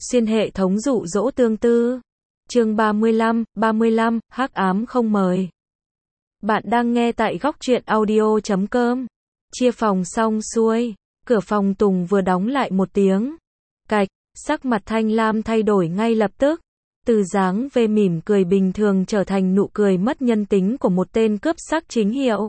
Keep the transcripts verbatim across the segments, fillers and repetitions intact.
Xuyên hệ thống dụ dỗ tương tư. Chương ba mươi lăm, ba mươi lăm, hắc ám không mời. Bạn đang nghe tại góc truyện audio chấm com. Chia phòng xong xuôi, cửa phòng Tùng vừa đóng lại một tiếng. Cạch, sắc mặt Thanh Lam thay đổi ngay lập tức. Từ dáng vẻ mỉm cười bình thường trở thành nụ cười mất nhân tính của một tên cướp sắc chính hiệu.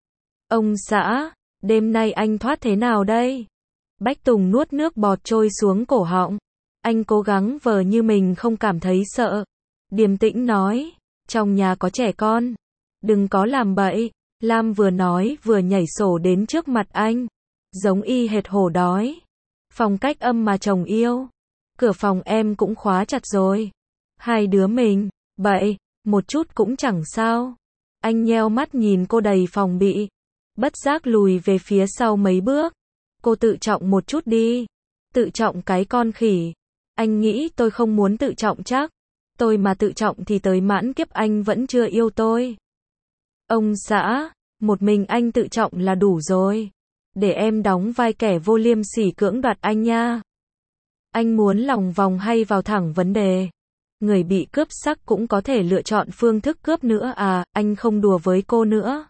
Ông xã, đêm nay anh thoát thế nào đây? Bách Tùng nuốt nước bọt trôi xuống cổ họng. Anh cố gắng vờ như mình không cảm thấy sợ. Điềm tĩnh nói, trong nhà có trẻ con. Đừng có làm bậy. Lam vừa nói vừa nhảy sổ đến trước mặt anh. Giống y hệt hổ đói. Phong cách âm mà chồng yêu. Cửa phòng em cũng khóa chặt rồi. Hai đứa mình, bậy, một chút cũng chẳng sao. Anh nheo mắt nhìn cô đầy phòng bị. Bất giác lùi về phía sau mấy bước. Cô tự trọng một chút đi. Tự trọng cái con khỉ. Anh nghĩ tôi không muốn tự trọng chắc. Tôi mà tự trọng thì tới mãn kiếp anh vẫn chưa yêu tôi. Ông xã, một mình anh tự trọng là đủ rồi. Để em đóng vai kẻ vô liêm sỉ cưỡng đoạt anh nha. Anh muốn lòng vòng hay vào thẳng vấn đề? Người bị cướp sắc cũng có thể lựa chọn phương thức cướp nữa à, anh không đùa với cô nữa.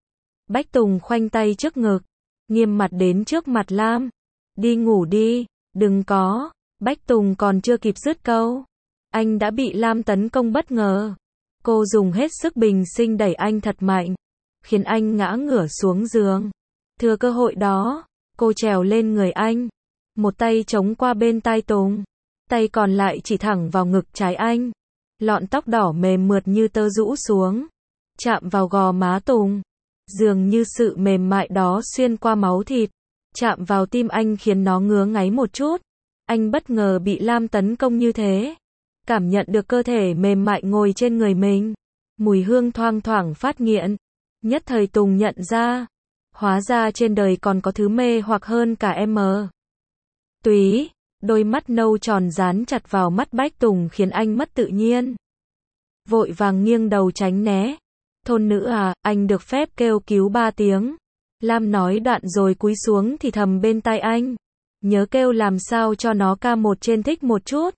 Bách Tùng khoanh tay trước ngực, nghiêm mặt đến trước mặt Lam. Đi ngủ đi, đừng có. Bách Tùng còn chưa kịp dứt câu. Anh đã bị Lam tấn công bất ngờ. Cô dùng hết sức bình sinh đẩy anh thật mạnh, khiến anh ngã ngửa xuống giường. Thừa cơ hội đó, cô trèo lên người anh. Một tay chống qua bên tai Tùng. Tay còn lại chỉ thẳng vào ngực trái anh. Lọn tóc đỏ mềm mượt như tơ rũ xuống. Chạm vào gò má Tùng. Dường như sự mềm mại đó xuyên qua máu thịt. Chạm vào tim anh khiến nó ngứa ngáy một chút. Anh bất ngờ bị Lam tấn công như thế. Cảm nhận được cơ thể mềm mại ngồi trên người mình. Mùi hương thoang thoảng phát nghiện. Nhất thời Tùng nhận ra. Hóa ra trên đời còn có thứ mê hoặc hơn cả em mờ. Túy. Đôi mắt nâu tròn dán chặt vào mắt Bách Tùng khiến anh mất tự nhiên. Vội vàng nghiêng đầu tránh né. Thôn nữ à, anh được phép kêu cứu ba tiếng. Lam nói đoạn rồi cúi xuống thì thầm bên tai anh. Nhớ kêu làm sao cho nó ca một trên thích một chút.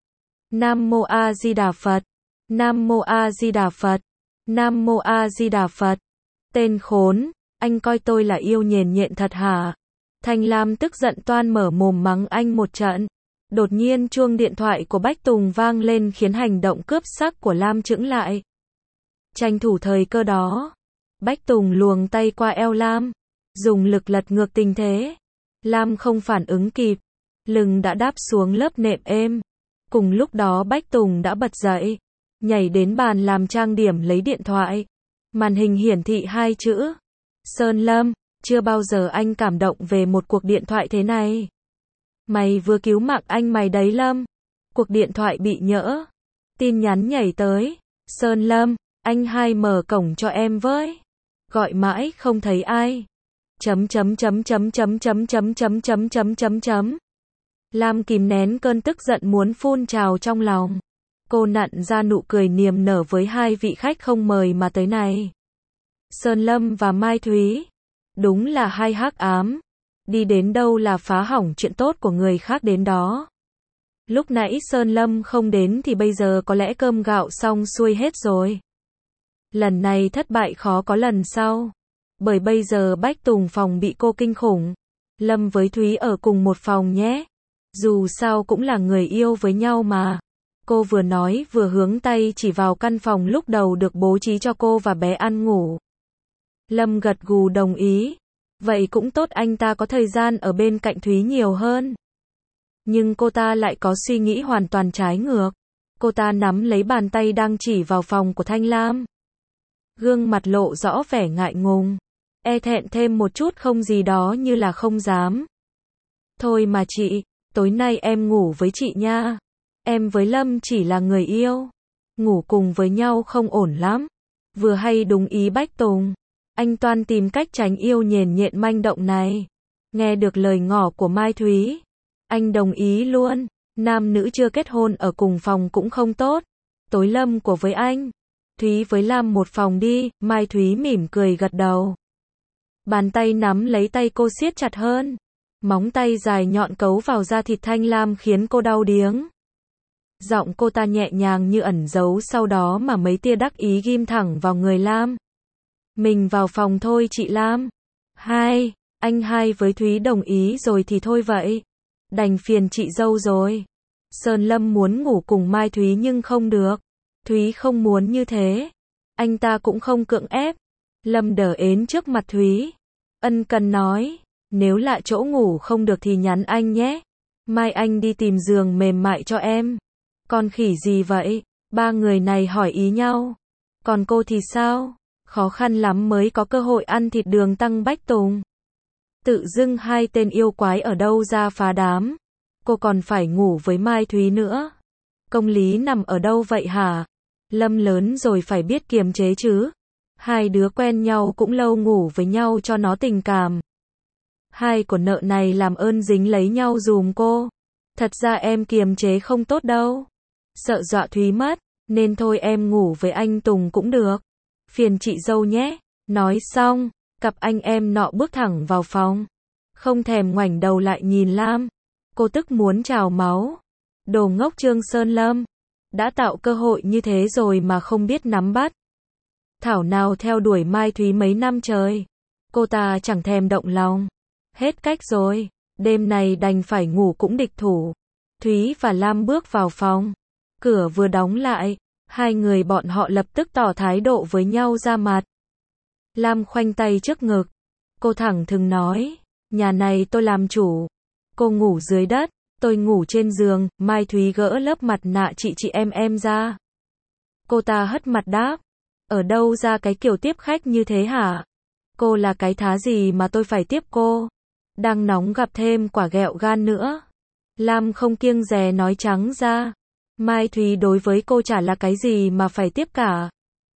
Nam Mô A Di Đà Phật. Nam Mô A Di Đà Phật. Nam Mô A Di Đà Phật. Tên khốn, anh coi tôi là yêu nhền nhện thật hả? Thanh Lam tức giận toan mở mồm mắng anh một trận. Đột nhiên chuông điện thoại của Bách Tùng vang lên khiến hành động cướp sắc của Lam chững lại. Tranh thủ thời cơ đó, Bách Tùng luồng tay qua eo Lam, dùng lực lật ngược tình thế. Lam không phản ứng kịp, lưng đã đáp xuống lớp nệm êm. Cùng lúc đó Bách Tùng đã bật dậy, nhảy đến bàn làm trang điểm lấy điện thoại. Màn hình hiển thị hai chữ Sơn Lâm. Chưa bao giờ anh cảm động về một cuộc điện thoại thế này. Mày vừa cứu mạng anh mày đấy Lâm. Cuộc điện thoại bị nhỡ. Tin nhắn nhảy tới. Sơn Lâm, anh hai mở cổng cho em với. Gọi mãi không thấy ai. Chấm chấm chấm chấm chấm chấm chấm chấm chấm chấm chấm chấm. Lam kìm nén cơn tức giận muốn phun trào trong lòng. Cô nặn ra nụ cười niềm nở với hai vị khách không mời mà tới này. Sơn Lâm và Mai Thúy. Đúng là hai hắc ám. Đi đến đâu là phá hỏng chuyện tốt của người khác đến đó. Lúc nãy Sơn Lâm không đến thì bây giờ có lẽ cơm gạo xong xuôi hết rồi. Lần này thất bại khó có lần sau. Bởi bây giờ Bách Tùng phòng bị cô kinh khủng. Lâm với Thúy ở cùng một phòng nhé. Dù sao cũng là người yêu với nhau mà. Cô vừa nói vừa hướng tay chỉ vào căn phòng lúc đầu được bố trí cho cô và bé ăn ngủ. Lâm gật gù đồng ý. Vậy cũng tốt, anh ta có thời gian ở bên cạnh Thúy nhiều hơn. Nhưng cô ta lại có suy nghĩ hoàn toàn trái ngược. Cô ta nắm lấy bàn tay đang chỉ vào phòng của Thanh Lam. Gương mặt lộ rõ vẻ ngại ngùng. E thẹn thêm một chút không gì đó như là không dám. Thôi mà chị, tối nay em ngủ với chị nha. Em với Lâm chỉ là người yêu. Ngủ cùng với nhau không ổn lắm. Vừa hay đúng ý Bách Tùng. Anh toan tìm cách tránh yêu nhền nhện manh động này. Nghe được lời ngỏ của Mai Thúy, anh đồng ý luôn. Nam nữ chưa kết hôn ở cùng phòng cũng không tốt. Tối Lâm của với anh, Thúy với Lam một phòng đi. Mai Thúy mỉm cười gật đầu. Bàn tay nắm lấy tay cô siết chặt hơn. Móng tay dài nhọn cấu vào da thịt Thanh Lam khiến cô đau điếng. Giọng cô ta nhẹ nhàng như ẩn giấu sau đó mà mấy tia đắc ý ghim thẳng vào người Lam. Mình vào phòng thôi chị Lam. Hai, anh hai với Thúy đồng ý rồi thì thôi vậy. Đành phiền chị dâu rồi. Sơn Lâm muốn ngủ cùng Mai Thúy nhưng không được. Thúy không muốn như thế. Anh ta cũng không cưỡng ép. Lâm đờ ến trước mặt Thúy. Ân cần nói, nếu lạ chỗ ngủ không được thì nhắn anh nhé. Mai anh đi tìm giường mềm mại cho em. Con khỉ gì vậy? Ba người này hỏi ý nhau. Còn cô thì sao? Khó khăn lắm mới có cơ hội ăn thịt đường tăng Bách Tùng. Tự dưng hai tên yêu quái ở đâu ra phá đám. Cô còn phải ngủ với Mai Thúy nữa. Công lý nằm ở đâu vậy hả? Lâm lớn rồi phải biết kiềm chế chứ. Hai đứa quen nhau cũng lâu, ngủ với nhau cho nó tình cảm. Hai của nợ này làm ơn dính lấy nhau dùm cô. Thật ra em kiềm chế không tốt đâu. Sợ dọa Thúy mất, nên thôi em ngủ với anh Tùng cũng được. Phiền chị dâu nhé. Nói xong, cặp anh em nọ bước thẳng vào phòng. Không thèm ngoảnh đầu lại nhìn Lam. Cô tức muốn trào máu. Đồ ngốc Trương Sơn Lâm. Đã tạo cơ hội như thế rồi mà không biết nắm bắt. Thảo nào theo đuổi Mai Thúy mấy năm trời. Cô ta chẳng thèm động lòng. Hết cách rồi. Đêm này đành phải ngủ cũng địch thủ. Thúy và Lam bước vào phòng. Cửa vừa đóng lại. Hai người bọn họ lập tức tỏ thái độ với nhau ra mặt. Lam khoanh tay trước ngực. Cô thẳng thừng nói. Nhà này tôi làm chủ. Cô ngủ dưới đất. Tôi ngủ trên giường. Mai Thúy gỡ lớp mặt nạ chị chị em em ra. Cô ta hất mặt đáp. Ở đâu ra cái kiểu tiếp khách như thế hả? Cô là cái thá gì mà tôi phải tiếp cô? Đang nóng gặp thêm quả ghẹo gan nữa. Lam không kiêng dè nói trắng ra. Mai Thúy đối với cô chả là cái gì mà phải tiếp cả.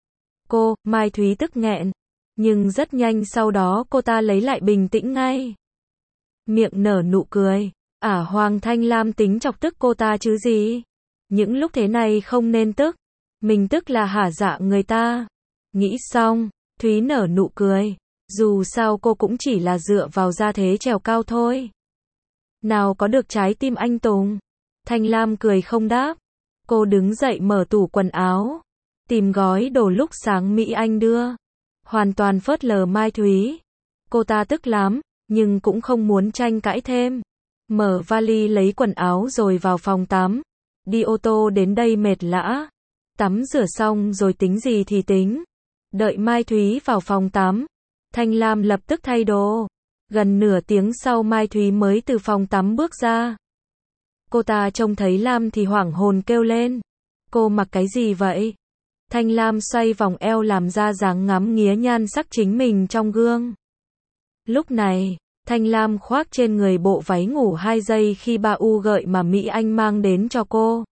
Cô, Mai Thúy tức nghẹn. Nhưng rất nhanh sau đó cô ta lấy lại bình tĩnh ngay. Miệng nở nụ cười. Ả Hoàng Thanh Lam tính chọc tức cô ta chứ gì. Những lúc thế này không nên tức. Mình tức là hả dạ người ta. Nghĩ xong, Thúy nở nụ cười. Dù sao cô cũng chỉ là dựa vào gia thế trèo cao thôi. Nào có được trái tim anh Tùng. Thanh Lam cười không đáp. Cô đứng dậy mở tủ quần áo. Tìm gói đồ lúc sáng Mỹ Anh đưa. Hoàn toàn phớt lờ Mai Thúy. Cô ta tức lắm, nhưng cũng không muốn tranh cãi thêm. Mở vali lấy quần áo rồi vào phòng tắm. Đi ô tô đến đây mệt lã. Tắm rửa xong rồi tính gì thì tính. Đợi Mai Thúy vào phòng tắm. Thanh Lam lập tức thay đồ. Gần nửa tiếng sau Mai Thúy mới từ phòng tắm bước ra. Cô ta trông thấy Lam thì hoảng hồn kêu lên. Cô mặc cái gì vậy? Thanh Lam xoay vòng eo làm ra dáng ngắm nghía nhan sắc chính mình trong gương. Lúc này, Thanh Lam khoác trên người bộ váy ngủ hai giây khi ba u gợi mà Mỹ Anh mang đến cho cô.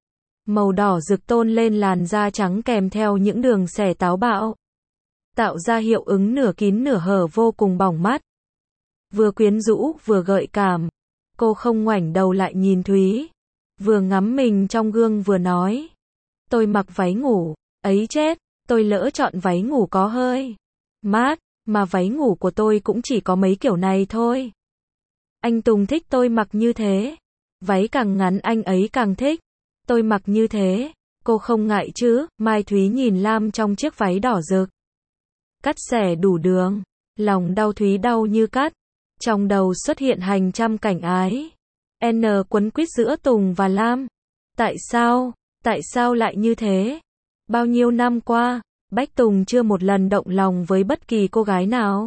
Màu đỏ rực tôn lên làn da trắng kèm theo những đường xẻ táo bạo. Tạo ra hiệu ứng nửa kín nửa hở vô cùng bỏng mắt. Vừa quyến rũ vừa gợi cảm. Cô không ngoảnh đầu lại nhìn Thúy. Vừa ngắm mình trong gương vừa nói. Tôi mặc váy ngủ. Ấy chết, tôi lỡ chọn váy ngủ có hơi mát. Mà váy ngủ của tôi cũng chỉ có mấy kiểu này thôi. Anh Tùng thích tôi mặc như thế. Váy càng ngắn anh ấy càng thích. Tôi mặc như thế. Cô không ngại chứ? Mai Thúy nhìn Lam trong chiếc váy đỏ rực. Cắt xẻ đủ đường. Lòng đau Thúy đau như cắt. Trong đầu xuất hiện hàng trăm cảnh ái. N quấn quýt giữa Tùng và Lam. Tại sao? Tại sao lại như thế? Bao nhiêu năm qua, Bách Tùng chưa một lần động lòng với bất kỳ cô gái nào.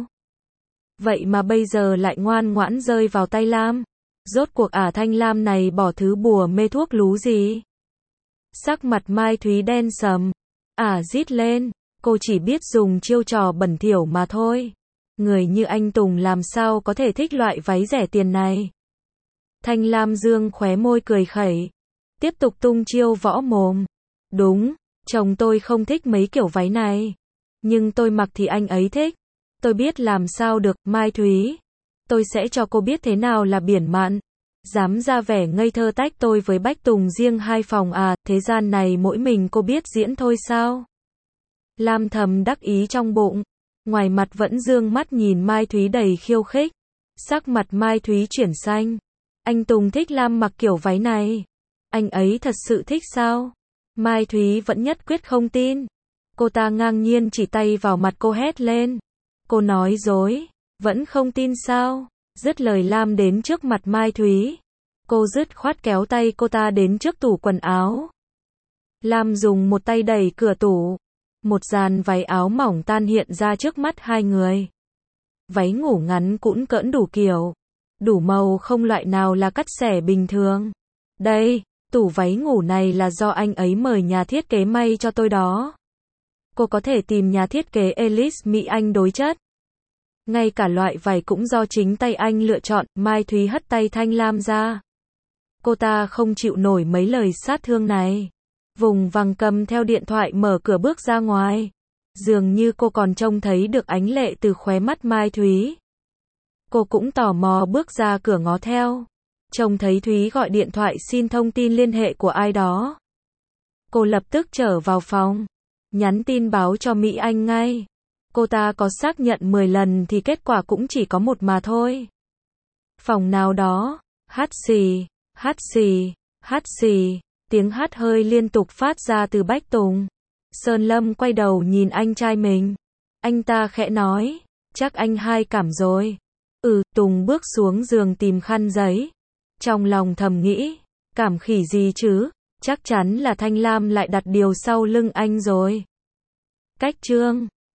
Vậy mà bây giờ lại ngoan ngoãn rơi vào tay Lam. Rốt cuộc ả Thanh Lam này bỏ thứ bùa mê thuốc lú gì? Sắc mặt Mai Thúy đen sầm. Ả rít lên. Cô chỉ biết dùng chiêu trò bẩn thỉu mà thôi. Người như anh Tùng làm sao có thể thích loại váy rẻ tiền này? Thanh Lam dương khóe môi cười khẩy. Tiếp tục tung chiêu võ mồm. Đúng, chồng tôi không thích mấy kiểu váy này. Nhưng tôi mặc thì anh ấy thích. Tôi biết làm sao được, Mai Thúy. Tôi sẽ cho cô biết thế nào là biển mặn. Dám ra vẻ ngây thơ tách tôi với Bách Tùng riêng hai phòng à, thế gian này mỗi mình cô biết diễn thôi sao? Lam thầm đắc ý trong bụng. Ngoài mặt vẫn dương mắt nhìn Mai Thúy đầy khiêu khích. Sắc mặt Mai Thúy chuyển xanh. Anh Tùng thích Lam mặc kiểu váy này. Anh ấy thật sự thích sao? Mai Thúy vẫn nhất quyết không tin. Cô ta ngang nhiên chỉ tay vào mặt cô hét lên. Cô nói dối, vẫn không tin sao? Dứt lời Lam đến trước mặt Mai Thúy. Cô dứt khoát kéo tay cô ta đến trước tủ quần áo. Lam dùng một tay đẩy cửa tủ. Một dàn váy áo mỏng tan hiện ra trước mắt hai người. Váy ngủ ngắn cũn cỡn đủ kiểu, đủ màu, không loại nào là cắt xẻ bình thường. Đây, tủ váy ngủ này là do anh ấy mời nhà thiết kế may cho tôi đó. Cô có thể tìm nhà thiết kế Ellis Mỹ Anh đối chất. Ngay cả loại vải cũng do chính tay anh lựa chọn. Mai Thúy hất tay Thanh Lam ra. Cô ta không chịu nổi mấy lời sát thương này. Vùng vằng cầm theo điện thoại mở cửa bước ra ngoài. Dường như cô còn trông thấy được ánh lệ từ khóe mắt Mai Thúy. Cô cũng tò mò bước ra cửa ngó theo. Trông thấy Thúy gọi điện thoại xin thông tin liên hệ của ai đó. Cô lập tức trở vào phòng. Nhắn tin báo cho Mỹ Anh ngay. Cô ta có xác nhận mười lần thì kết quả cũng chỉ có một mà thôi. Phòng nào đó, hát xì, hát xì, hát xì, tiếng hát hơi liên tục phát ra từ Bách Tùng. Sơn Lâm quay đầu nhìn anh trai mình. Anh ta khẽ nói, chắc anh hai cảm rồi. Ừ, Tùng bước xuống giường tìm khăn giấy. Trong lòng thầm nghĩ, cảm khỉ gì chứ, chắc chắn là Thanh Lam lại đặt điều sau lưng anh rồi. Cách chương